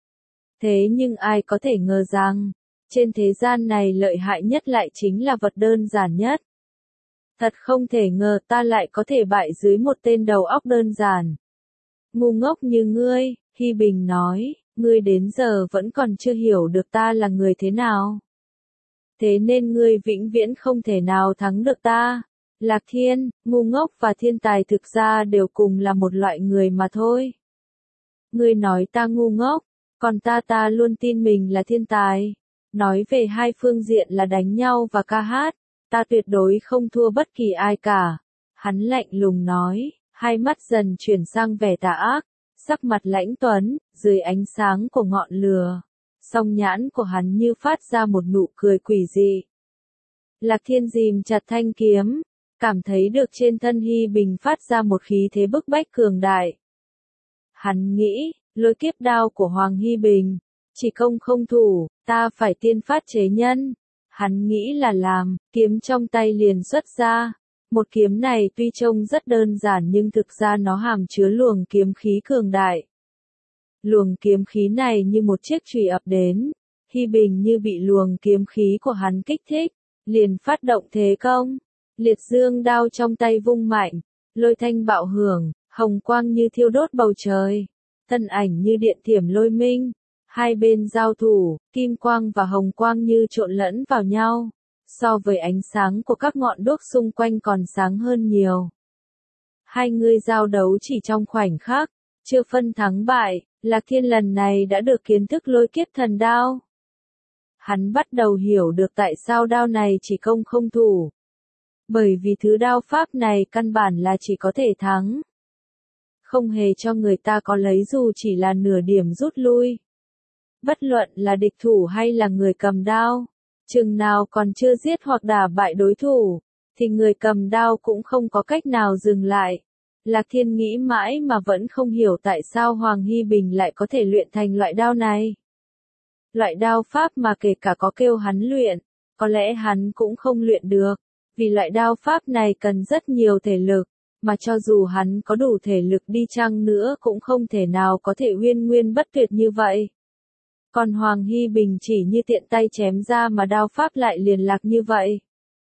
Thế nhưng ai có thể ngờ rằng, trên thế gian này lợi hại nhất lại chính là vật đơn giản nhất. Thật không thể ngờ ta lại có thể bại dưới một tên đầu óc đơn giản. Ngu ngốc như ngươi, Hy Bình nói, ngươi đến giờ vẫn còn chưa hiểu được ta là người thế nào. Thế nên ngươi vĩnh viễn không thể nào thắng được ta. Lạc Thiên, ngu ngốc và thiên tài thực ra đều cùng là một loại người mà thôi. Ngươi nói ta ngu ngốc, còn ta luôn tin mình là thiên tài. Nói về hai phương diện là đánh nhau và ca hát, ta tuyệt đối không thua bất kỳ ai cả. Hắn lạnh lùng nói, hai mắt dần chuyển sang vẻ tà ác, sắc mặt lãnh tuấn, dưới ánh sáng của ngọn lửa. Song nhãn của hắn như phát ra một nụ cười quỷ dị. Lạc Thiên ghim chặt thanh kiếm, cảm thấy được trên thân Hy Bình phát ra một khí thế bức bách cường đại. Hắn nghĩ, lôi kiếp đao của Hoàng Hy Bình, chỉ công không thủ, ta phải tiên phát chế nhân. Hắn nghĩ là làm, kiếm trong tay liền xuất ra. Một kiếm này tuy trông rất đơn giản nhưng thực ra nó hàm chứa luồng kiếm khí cường đại. Luồng kiếm khí này như một chiếc chùy ập đến. Hy Bình như bị luồng kiếm khí của hắn kích thích, liền phát động thế công. Liệt dương đao trong tay vung mạnh, lôi thanh bạo hưởng, hồng quang như thiêu đốt bầu trời. Thân ảnh như điện thiểm lôi minh. Hai bên giao thủ, kim quang và hồng quang như trộn lẫn vào nhau. So với ánh sáng của các ngọn đuốc xung quanh còn sáng hơn nhiều. Hai người giao đấu chỉ trong khoảnh khắc, chưa phân thắng bại. Lạc Thiên lần này đã được kiến thức lôi kiếp thần đao. Hắn bắt đầu hiểu được tại sao đao này chỉ công không thủ. Bởi vì thứ đao pháp này căn bản là chỉ có thể thắng, không hề cho người ta có lấy dù chỉ là nửa điểm rút lui. Bất luận là địch thủ hay là người cầm đao, chừng nào còn chưa giết hoặc đả bại đối thủ, thì người cầm đao cũng không có cách nào dừng lại. Lạc Thiên nghĩ mãi mà vẫn không hiểu tại sao Hoàng Hy Bình lại có thể luyện thành loại đao này. Loại đao pháp mà kể cả có kêu hắn luyện, có lẽ hắn cũng không luyện được, vì loại đao pháp này cần rất nhiều thể lực, mà cho dù hắn có đủ thể lực đi chăng nữa cũng không thể nào có thể uyên nguyên bất tuyệt như vậy. Còn Hoàng Hy Bình chỉ như tiện tay chém ra mà đao pháp lại liền lạc như vậy.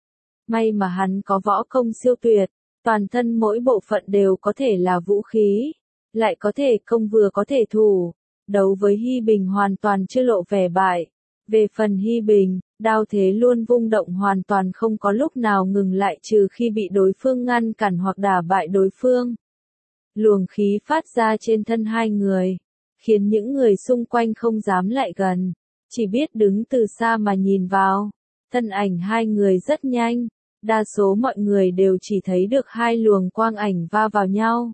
May mà hắn có võ công siêu tuyệt, toàn thân mỗi bộ phận đều có thể là vũ khí, lại có thể công vừa có thể thủ, đấu với Hy Bình hoàn toàn chưa lộ vẻ bại. Về phần Hy Bình, đao thế luôn vung động hoàn toàn không có lúc nào ngừng lại trừ khi bị đối phương ngăn cản hoặc đả bại đối phương. Luồng khí phát ra trên thân hai người, khiến những người xung quanh không dám lại gần, chỉ biết đứng từ xa mà nhìn vào. Thân ảnh hai người rất nhanh, đa số mọi người đều chỉ thấy được hai luồng quang ảnh va vào nhau.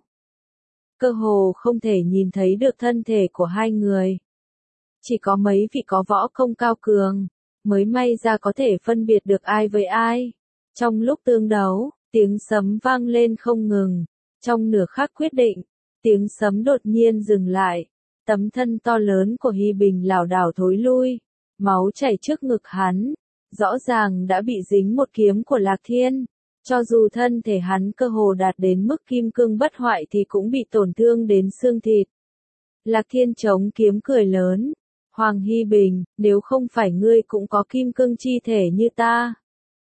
Cơ hồ không thể nhìn thấy được thân thể của hai người. Chỉ có mấy vị có võ công cao cường, mới may ra có thể phân biệt được ai với ai. Trong lúc tương đấu, tiếng sấm vang lên không ngừng. Trong nửa khắc quyết định, tiếng sấm đột nhiên dừng lại. Tấm thân to lớn của Hy Bình lảo đảo thối lui, máu chảy trước ngực hắn, rõ ràng đã bị dính một kiếm của Lạc Thiên. Cho dù thân thể hắn cơ hồ đạt đến mức kim cương bất hoại thì cũng bị tổn thương đến xương thịt. Lạc Thiên chống kiếm cười lớn, Hoàng Hy Bình, nếu không phải ngươi cũng có kim cương chi thể như ta,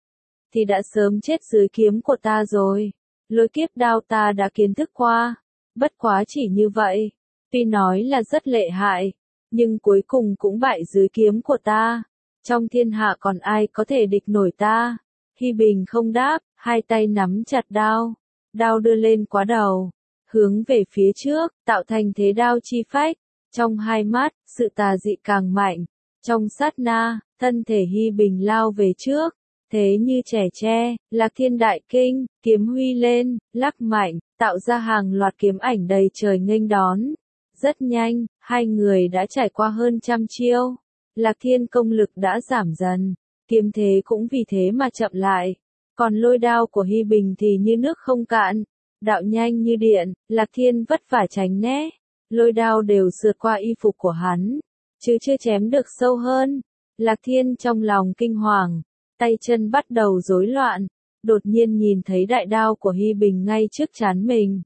thì đã sớm chết dưới kiếm của ta rồi. Lôi kiếp đao ta đã kiến thức qua, bất quá chỉ như vậy. Tuy nói là rất lệ hại, nhưng cuối cùng cũng bại dưới kiếm của ta. Trong thiên hạ còn ai có thể địch nổi ta? Hy Bình không đáp, hai tay nắm chặt đao. Đao đưa lên quá đầu, hướng về phía trước, tạo thành thế đao chi phách. Trong hai mắt, sự tà dị càng mạnh. Trong sát na, thân thể Hy Bình lao về trước. Thế như trẻ tre, Lạc Thiên đại kinh, kiếm huy lên, lắc mạnh, tạo ra hàng loạt kiếm ảnh đầy trời nghênh đón. Rất nhanh, hai người đã trải qua hơn 100 chiêu. Lạc Thiên công lực đã giảm dần, kiếm thế cũng vì thế mà chậm lại. Còn lôi đao của Hy Bình thì như nước không cạn, đạo nhanh như điện, Lạc Thiên vất vả tránh né. Lôi đao đều sượt qua y phục của hắn, chứ chưa chém được sâu hơn. Lạc Thiên trong lòng kinh hoàng, tay chân bắt đầu rối loạn, đột nhiên nhìn thấy đại đao của Hy Bình ngay trước trán mình.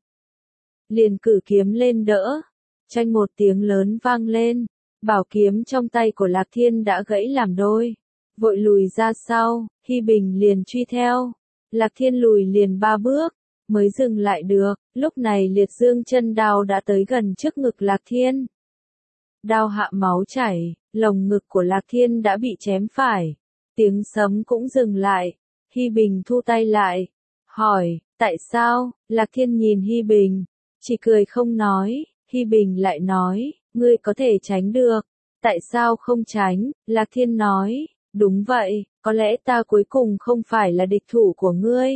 Liền cử kiếm lên đỡ. Chanh một tiếng lớn vang lên, bảo kiếm trong tay của Lạc Thiên đã gãy làm đôi. Vội lùi ra sau, Hy Bình liền truy theo. Lạc Thiên lùi liền 3 bước, mới dừng lại được. Lúc này liệt dương chân đao đã tới gần trước ngực Lạc Thiên. Đao hạ máu chảy, lồng ngực của Lạc Thiên đã bị chém phải. Tiếng sấm cũng dừng lại. Hy Bình thu tay lại, hỏi, tại sao? Lạc Thiên nhìn Hy Bình, chỉ cười không nói. Hy Bình lại nói, ngươi có thể tránh được, tại sao không tránh? Lạc Thiên nói, đúng vậy, có lẽ ta cuối cùng không phải là địch thủ của ngươi.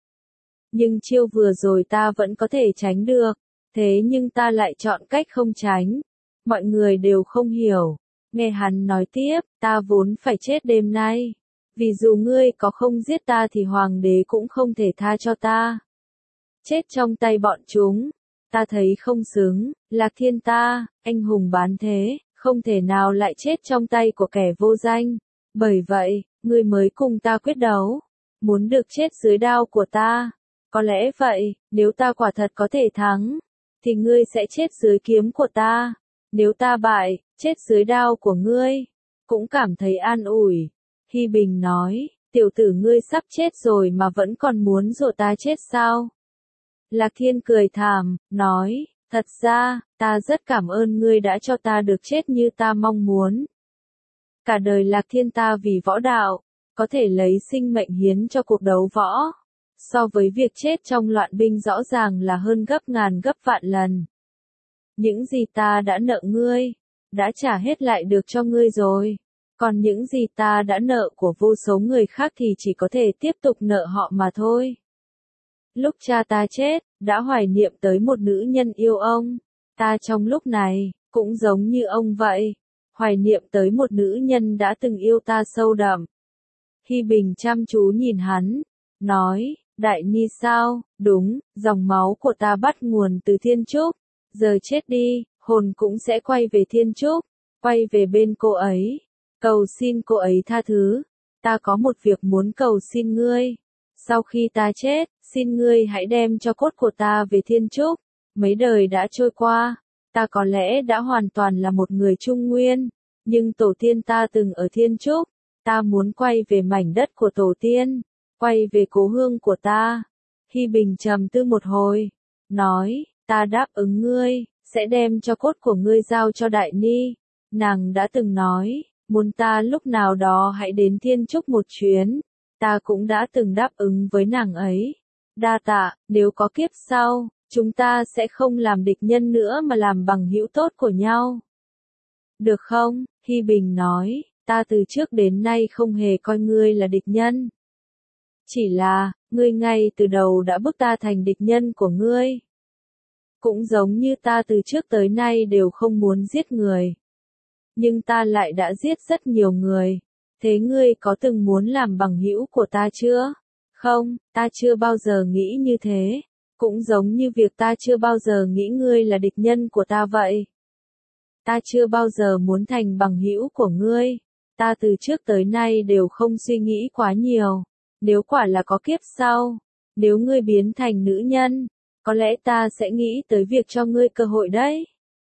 Nhưng chiêu vừa rồi ta vẫn có thể tránh được, thế nhưng ta lại chọn cách không tránh. Mọi người đều không hiểu. Nghe hắn nói tiếp, ta vốn phải chết đêm nay. Vì dù ngươi có không giết ta thì hoàng đế cũng không thể tha cho ta. Chết trong tay bọn chúng. Ta thấy không xứng, Lạc Thiên ta, anh hùng bán thế, không thể nào lại chết trong tay của kẻ vô danh. Bởi vậy, ngươi mới cùng ta quyết đấu, muốn được chết dưới đao của ta. Có lẽ vậy, nếu ta quả thật có thể thắng, thì ngươi sẽ chết dưới kiếm của ta. Nếu ta bại, chết dưới đao của ngươi, cũng cảm thấy an ủi. Hy Bình nói, tiểu tử ngươi sắp chết rồi mà vẫn còn muốn dụ ta chết sao? Lạc Thiên cười thảm, nói, thật ra, ta rất cảm ơn ngươi đã cho ta được chết như ta mong muốn. Cả đời Lạc Thiên ta vì võ đạo, có thể lấy sinh mệnh hiến cho cuộc đấu võ. So với việc chết trong loạn binh rõ ràng là hơn gấp ngàn gấp vạn lần. Những gì ta đã nợ ngươi, đã trả hết lại được cho ngươi rồi. Còn những gì ta đã nợ của vô số người khác thì chỉ có thể tiếp tục nợ họ mà thôi. Lúc cha ta chết, đã hoài niệm tới một nữ nhân yêu ông. Ta trong lúc này, cũng giống như ông vậy, hoài niệm tới một nữ nhân đã từng yêu ta sâu đậm. Hi Bình chăm chú nhìn hắn, nói, Đại Ni sao, đúng, dòng máu của ta bắt nguồn từ Thiên Trúc, giờ chết đi, hồn cũng sẽ quay về Thiên Trúc, quay về bên cô ấy, cầu xin cô ấy tha thứ, ta có một việc muốn cầu xin ngươi, sau khi ta chết, xin ngươi hãy đem cho cốt của ta về Thiên Trúc, mấy đời đã trôi qua, ta có lẽ đã hoàn toàn là một người Trung Nguyên, nhưng tổ tiên ta từng ở Thiên Trúc, ta muốn quay về mảnh đất của tổ tiên, quay về cố hương của ta. Hi Bình trầm tư một hồi, nói, ta đáp ứng ngươi, sẽ đem cho cốt của ngươi giao cho Đại Ni. Nàng đã từng nói, muốn ta lúc nào đó hãy đến Thiên Trúc một chuyến, ta cũng đã từng đáp ứng với nàng ấy. Đa tạ, nếu có kiếp sau, chúng ta sẽ không làm địch nhân nữa mà làm bằng hữu tốt của nhau. Được không? Hi Bình nói, ta từ trước đến nay không hề coi ngươi là địch nhân. Chỉ là, ngươi ngay từ đầu đã bức ta thành địch nhân của ngươi. Cũng giống như ta từ trước tới nay đều không muốn giết người. Nhưng ta lại đã giết rất nhiều người. Thế ngươi có từng muốn làm bằng hữu của ta chưa? Không, ta chưa bao giờ nghĩ như thế. Cũng giống như việc ta chưa bao giờ nghĩ ngươi là địch nhân của ta vậy. Ta chưa bao giờ muốn thành bằng hữu của ngươi. Ta từ trước tới nay đều không suy nghĩ quá nhiều. Nếu quả là có kiếp sau, nếu ngươi biến thành nữ nhân, có lẽ ta sẽ nghĩ tới việc cho ngươi cơ hội đấy.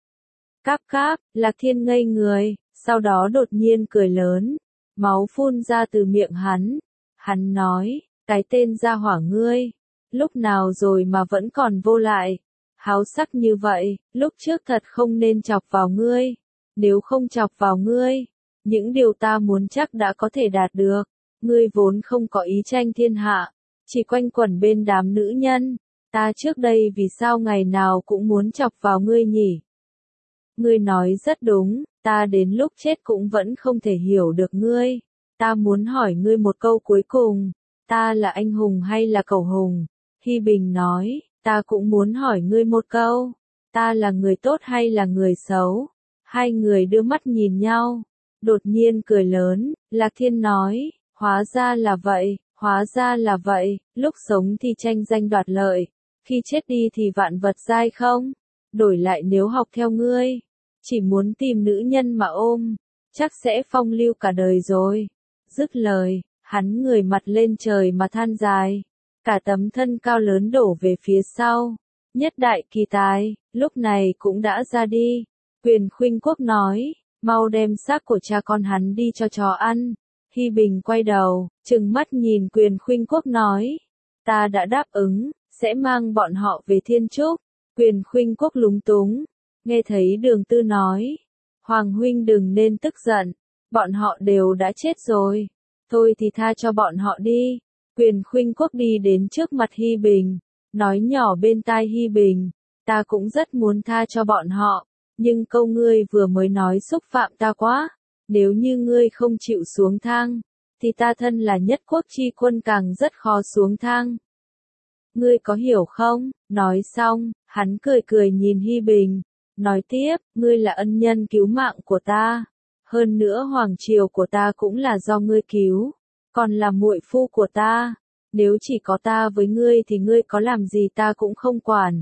Cáp cáp, Lạc Thiên ngây người, sau đó đột nhiên cười lớn, máu phun ra từ miệng hắn. Hắn nói, cái tên gia hỏa ngươi, lúc nào rồi mà vẫn còn vô lại. Háo sắc như vậy, lúc trước thật không nên chọc vào ngươi. Nếu không chọc vào ngươi, những điều ta muốn chắc đã có thể đạt được. Ngươi vốn không có ý tranh thiên hạ, chỉ quanh quẩn bên đám nữ nhân. Ta trước đây vì sao ngày nào cũng muốn chọc vào ngươi nhỉ? Ngươi nói rất đúng, ta đến lúc chết cũng vẫn không thể hiểu được ngươi. Ta muốn hỏi ngươi một câu cuối cùng, ta là anh hùng hay là cẩu hùng? Hi Bình nói, ta cũng muốn hỏi ngươi một câu, ta là người tốt hay là người xấu? Hai người đưa mắt nhìn nhau, đột nhiên cười lớn, Lạc Thiên nói, hóa ra là vậy, hóa ra là vậy, lúc sống thì tranh danh đoạt lợi, khi chết đi thì vạn vật dai không? Đổi lại nếu học theo ngươi, chỉ muốn tìm nữ nhân mà ôm, chắc sẽ phong lưu cả đời rồi. Dứt lời, hắn ngửa mặt lên trời mà than dài, cả tấm thân cao lớn đổ về phía sau. Nhất đại kỳ tài, lúc này cũng đã ra đi. Quyền Khuynh Quốc nói, mau đem xác của cha con hắn đi cho chó ăn. Hi Bình quay đầu, trừng mắt nhìn Quyền Khuynh Quốc nói, ta đã đáp ứng, sẽ mang bọn họ về Thiên Trúc. Quyền Khuynh Quốc lúng túng, nghe thấy Đường Tư nói, Hoàng huynh đừng nên tức giận, bọn họ đều đã chết rồi, thôi thì tha cho bọn họ đi. Quyền Khuynh Quốc đi đến trước mặt Hi Bình, nói nhỏ bên tai Hi Bình, ta cũng rất muốn tha cho bọn họ, nhưng câu ngươi vừa mới nói xúc phạm ta quá, nếu như ngươi không chịu xuống thang, thì ta thân là nhất quốc chi quân càng rất khó xuống thang. Ngươi có hiểu không? Nói xong, hắn cười cười nhìn Hi Bình, nói tiếp, ngươi là ân nhân cứu mạng của ta, hơn nữa hoàng triều của ta cũng là do ngươi cứu, còn là muội phu của ta, nếu chỉ có ta với ngươi thì ngươi có làm gì ta cũng không quản.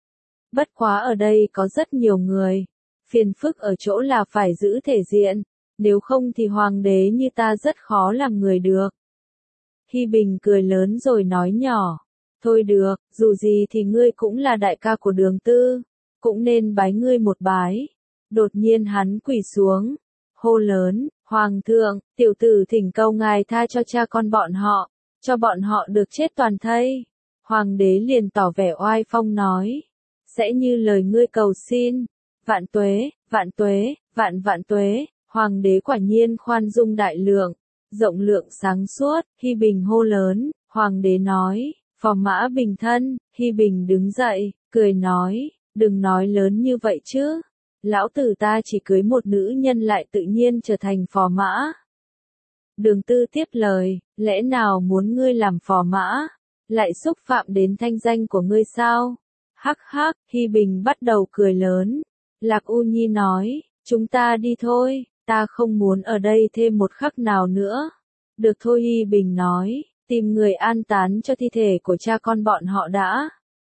Bất quá ở đây có rất nhiều người, phiền phức ở chỗ là phải giữ thể diện, nếu không thì hoàng đế như ta rất khó làm người được. Hi Bình cười lớn rồi nói nhỏ, thôi được, dù gì thì ngươi cũng là đại ca của Đường Tư, cũng nên bái ngươi một bái. Đột nhiên hắn quỳ xuống, hô lớn, Hoàng thượng, tiểu tử thỉnh cầu ngài tha cho cha con bọn họ, cho bọn họ được chết toàn thây. Hoàng đế liền tỏ vẻ oai phong nói, sẽ như lời ngươi cầu xin, vạn tuế, vạn tuế, vạn vạn tuế. Hoàng đế quả nhiên khoan dung đại lượng, rộng lượng sáng suốt. Hi Bình hô lớn, hoàng đế nói, phò mã bình thân. Hi Bình đứng dậy, cười nói, đừng nói lớn như vậy chứ, lão tử ta chỉ cưới một nữ nhân lại tự nhiên trở thành phò mã. Đường Tư tiếp lời, lẽ nào muốn ngươi làm phò mã? Lại xúc phạm đến thanh danh của ngươi sao? Hắc hắc, Hi Bình bắt đầu cười lớn. Lạc U Nhi nói, chúng ta đi thôi, ta không muốn ở đây thêm một khắc nào nữa. Được thôi, Hi Bình nói, tìm người an táng cho thi thể của cha con bọn họ đã.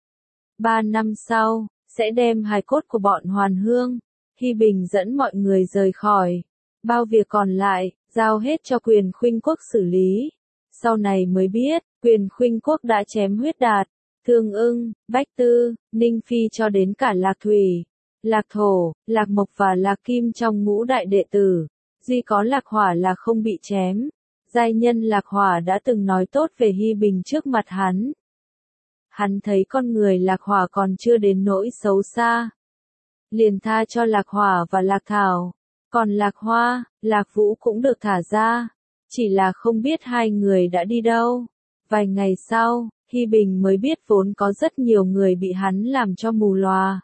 3 năm sau, sẽ đem hài cốt của bọn Hoàn Hương. Hi Bình dẫn mọi người rời khỏi. Bao việc còn lại, giao hết cho Quyền Khuynh Quốc xử lý. Sau này mới biết, Quyền Khuynh Quốc đã chém Huyết Đạt, Thương Ưng, Bách Tư, Ninh Phi cho đến cả Lạc Thủy, Lạc Thổ, Lạc Mộc và Lạc Kim trong ngũ đại đệ tử. Duy có Lạc Hỏa là không bị chém. Giai nhân Lạc Hỏa đã từng nói tốt về Hi Bình trước mặt hắn. Hắn thấy con người Lạc Hỏa còn chưa đến nỗi xấu xa. Liền tha cho Lạc Hỏa và Lạc Thảo. Còn Lạc Hoa, Lạc Vũ cũng được thả ra. Chỉ là không biết hai người đã đi đâu. Vài ngày sau, Hi Bình mới biết vốn có rất nhiều người bị hắn làm cho mù lòa.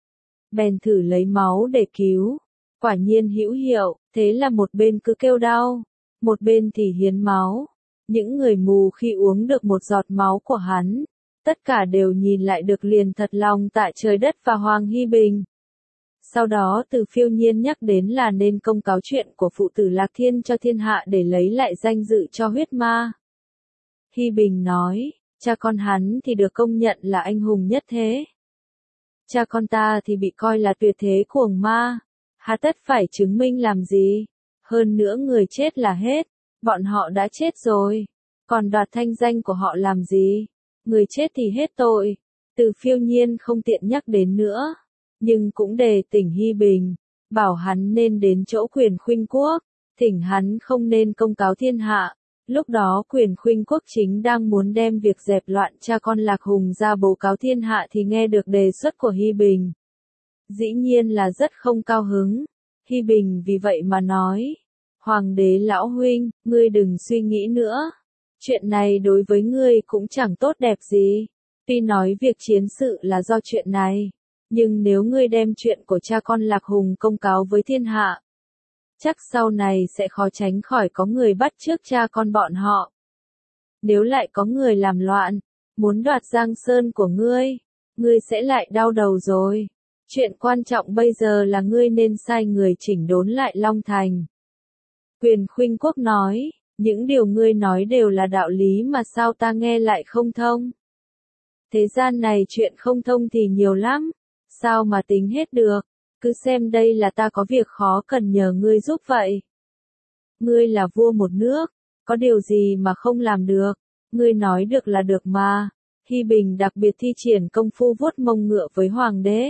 Bèn thử lấy máu để cứu. Quả nhiên hữu hiệu, thế là một bên cứ kêu đau, một bên thì hiến máu. Những người mù khi uống được một giọt máu của hắn, tất cả đều nhìn lại được liền thật lòng tạ trời đất và Hoàng Hi Bình. Sau đó Từ Phiêu Nhiên nhắc đến là nên công cáo chuyện của phụ tử Lạc Thiên cho thiên hạ để lấy lại danh dự cho huyết ma. Hi Bình nói, cha con hắn thì được công nhận là anh hùng nhất thế. Cha con ta thì bị coi là tuyệt thế cuồng ma. Hà tất phải chứng minh làm gì? Hơn nữa người chết là hết. Bọn họ đã chết rồi. Còn đoạt thanh danh của họ làm gì? Người chết thì hết tội. Từ Phiêu Nhiên không tiện nhắc đến nữa. Nhưng cũng đề tỉnh Hi Bình. Bảo hắn nên đến chỗ Quyền Khuynh Quốc. Thỉnh hắn không nên công cáo thiên hạ. Lúc đó Quyền Khuynh Quốc chính đang muốn đem việc dẹp loạn cha con Lạc Hùng ra bố cáo thiên hạ thì nghe được đề xuất của Hi Bình. Dĩ nhiên là rất không cao hứng. Hi Bình vì vậy mà nói, Hoàng đế lão huynh, ngươi đừng suy nghĩ nữa. Chuyện này đối với ngươi cũng chẳng tốt đẹp gì. Tuy nói việc chiến sự là do chuyện này, nhưng nếu ngươi đem chuyện của cha con Lạc Hùng công cáo với thiên hạ, chắc sau này sẽ khó tránh khỏi có người bắt chước cha con bọn họ. Nếu lại có người làm loạn, muốn đoạt Giang Sơn của ngươi sẽ lại đau đầu rồi. Chuyện quan trọng bây giờ là ngươi nên sai người chỉnh đốn lại Long Thành. Quyền Khuynh Quốc nói, những điều ngươi nói đều là đạo lý mà sao ta nghe lại không thông. Thế gian này chuyện không thông thì nhiều lắm, sao mà tính hết được, cứ xem đây là ta có việc khó cần nhờ ngươi giúp vậy. Ngươi là vua một nước, có điều gì mà không làm được, ngươi nói được là được mà. Hi Bình đặc biệt thi triển công phu vuốt mông ngựa với hoàng đế.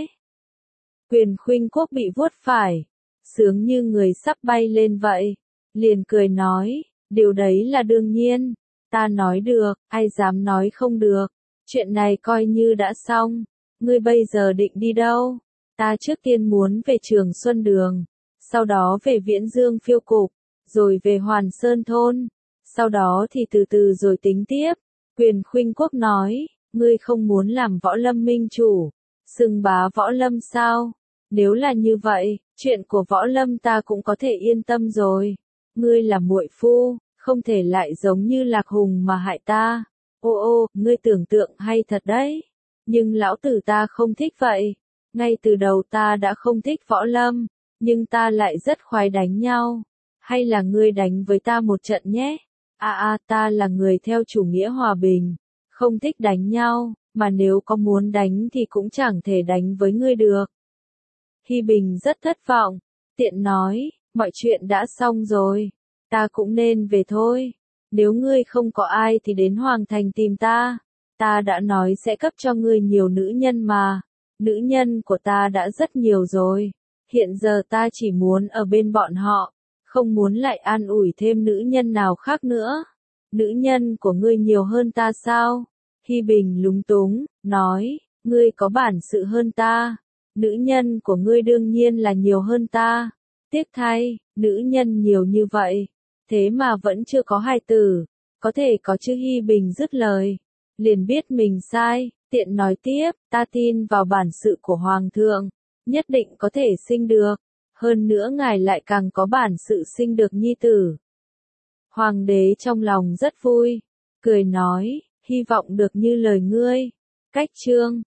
Quyền Khuynh Quốc bị vuốt phải, sướng như người sắp bay lên vậy, liền cười nói, điều đấy là đương nhiên, ta nói được, ai dám nói không được, chuyện này coi như đã xong, ngươi bây giờ định đi đâu? Ta trước tiên muốn về Trường Xuân Đường, sau đó về Viễn Dương Phiêu Cục, rồi về Hoàn Sơn Thôn, sau đó thì từ từ rồi tính tiếp. Quyền Khuynh Quốc nói, ngươi không muốn làm Võ Lâm minh chủ, xưng bá Võ Lâm sao? Nếu là như vậy, chuyện của Võ Lâm ta cũng có thể yên tâm rồi. Ngươi là muội phu, không thể lại giống như Lạc Hùng mà hại ta. Ô, ngươi tưởng tượng hay thật đấy. Nhưng lão tử ta không thích vậy. Ngay từ đầu ta đã không thích Võ Lâm, nhưng ta lại rất khoái đánh nhau. Hay là ngươi đánh với ta một trận nhé? Ta là người theo chủ nghĩa hòa bình, không thích đánh nhau, mà nếu có muốn đánh thì cũng chẳng thể đánh với ngươi được. Hi Bình rất thất vọng, tiện nói, mọi chuyện đã xong rồi, ta cũng nên về thôi. Nếu ngươi không có ai thì đến Hoàng Thành tìm ta đã nói sẽ cấp cho ngươi nhiều nữ nhân mà. Nữ nhân của ta đã rất nhiều rồi, hiện giờ ta chỉ muốn ở bên bọn họ, không muốn lại an ủi thêm nữ nhân nào khác nữa. Nữ nhân của ngươi nhiều hơn ta sao? Hi Bình lúng túng, nói, ngươi có bản sự hơn ta. Nữ nhân của ngươi đương nhiên là nhiều hơn ta. Tiếc thay, nữ nhân nhiều như vậy, thế mà vẫn chưa có hài tử. Có thể có chứ? Hi Bình dứt lời, liền biết mình sai, tiện nói tiếp, ta tin vào bản sự của Hoàng thượng, nhất định có thể sinh được. Hơn nữa ngài lại càng có bản sự sinh được nhi tử. Hoàng đế trong lòng rất vui, cười nói, hy vọng được như lời ngươi. Cách chương